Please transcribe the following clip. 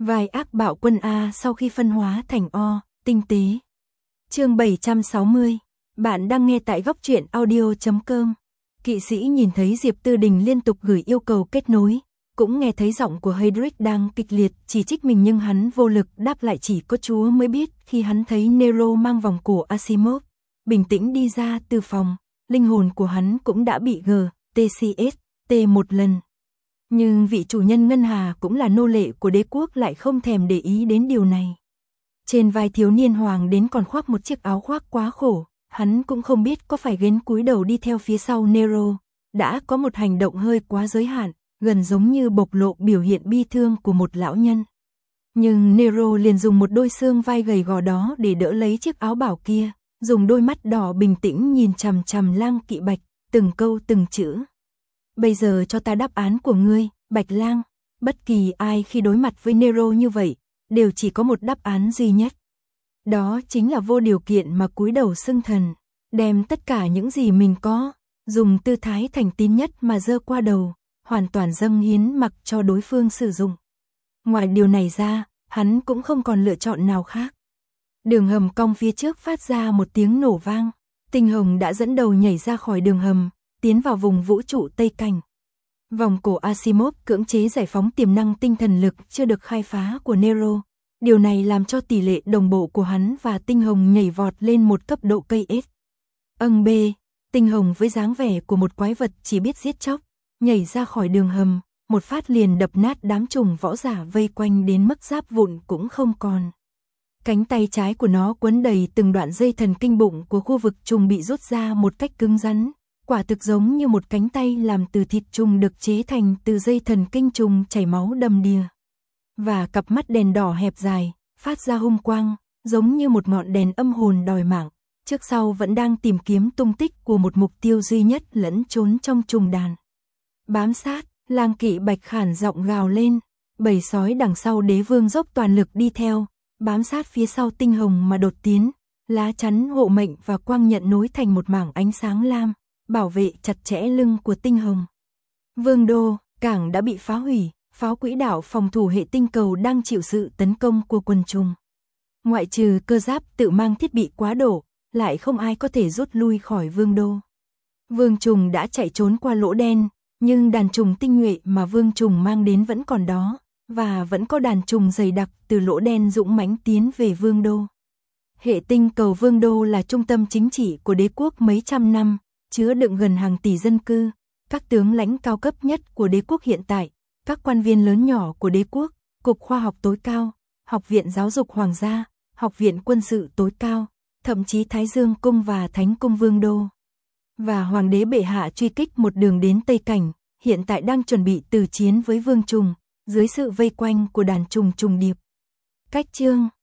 Vai ác bạo quân A sau khi phân hóa thành O, tinh tế. Chương 760. Bạn đang nghe tại góc truyện audio.com. Kỵ sĩ nhìn thấy Diệp Tư Đình liên tục gửi yêu cầu kết nối, cũng nghe thấy giọng của Hedrick đang kịch liệt chỉ trích mình, nhưng hắn vô lực đáp lại. Chỉ có Chúa mới biết khi hắn thấy Nero mang vòng cổ Asimov, bình tĩnh đi ra từ phòng, linh hồn của hắn cũng đã bị GTCST một lần. Nhưng vị chủ nhân Ngân Hà cũng là nô lệ của đế quốc lại không thèm để ý đến điều này. Trên vai thiếu niên hoàng đến còn khoác một chiếc áo khoác quá khổ, hắn cũng không biết có phải gến cúi đầu đi theo phía sau Nero, đã có một hành động hơi quá giới hạn, gần giống như bộc lộ biểu hiện bi thương của một lão nhân. Nhưng Nero liền dùng một đôi xương vai gầy gò đó để đỡ lấy chiếc áo bảo kia, dùng đôi mắt đỏ bình tĩnh nhìn chằm chằm Lang Kỵ Bạch, từng câu từng chữ. Bây giờ cho ta đáp án của ngươi, Bạch Lang. Bất kỳ ai khi đối mặt với Nero như vậy, đều chỉ có một đáp án duy nhất. Đó chính là vô điều kiện mà cúi đầu xưng thần, đem tất cả những gì mình có, dùng tư thái thành tín nhất mà giơ qua đầu, hoàn toàn dâng hiến mặc cho đối phương sử dụng. Ngoài điều này ra, hắn cũng không còn lựa chọn nào khác. Đường hầm cong phía trước phát ra một tiếng nổ vang, Tinh Hồng đã dẫn đầu nhảy ra khỏi đường hầm, tiến vào vùng vũ trụ Tây Cảnh. Vòng cổ Asimov cưỡng chế giải phóng tiềm năng tinh thần lực chưa được khai phá của Nero. Điều này làm cho tỷ lệ đồng bộ của hắn và Tinh Hồng nhảy vọt lên một cấp độ cây ếch. B, Tinh Hồng với dáng vẻ của một quái vật chỉ biết giết chóc, nhảy ra khỏi đường hầm, một phát liền đập nát đám trùng võ giả vây quanh đến mức giáp vụn cũng không còn. Cánh tay trái của nó quấn đầy từng đoạn dây thần kinh bụng của khu vực trùng bị rút ra một cách cứng rắn, quả thực giống như một cánh tay làm từ thịt trùng được chế thành từ dây thần kinh trùng chảy máu đầm đìa. Và cặp mắt đèn đỏ hẹp dài, phát ra hung quang, giống như một ngọn đèn âm hồn đòi mạng, trước sau vẫn đang tìm kiếm tung tích của một mục tiêu duy nhất lẫn trốn trong trùng đàn. Bám sát, Lang Kỵ Bạch khản giọng gào lên, bầy sói đằng sau đế vương dốc toàn lực đi theo, bám sát phía sau Tinh Hồng mà đột tiến, lá chắn hộ mệnh và quang nhận nối thành một mảng ánh sáng lam, bảo vệ chặt chẽ lưng của Tinh Hồng. Vương đô, cảng đã bị phá hủy, pháo quỹ đạo phòng thủ hệ tinh cầu đang chịu sự tấn công của quần trùng. Ngoại trừ cơ giáp tự mang thiết bị quá độ, lại không ai có thể rút lui khỏi vương đô. Vương trùng đã chạy trốn qua lỗ đen, nhưng đàn trùng tinh nhuệ mà vương trùng mang đến vẫn còn đó, và vẫn có đàn trùng dày đặc từ lỗ đen dũng mãnh tiến về vương đô. Hệ tinh cầu vương đô là trung tâm chính trị của đế quốc mấy trăm năm, chứa đựng gần hàng tỷ dân cư, các tướng lãnh cao cấp nhất của đế quốc hiện tại, các quan viên lớn nhỏ của đế quốc, cục khoa học tối cao, học viện giáo dục hoàng gia, học viện quân sự tối cao, thậm chí Thái Dương cung và Thánh cung vương đô. Và hoàng đế bệ hạ truy kích một đường đến Tây Cảnh, hiện tại đang chuẩn bị từ chiến với vương trùng, dưới sự vây quanh của đàn trùng trùng điệp. Cách chương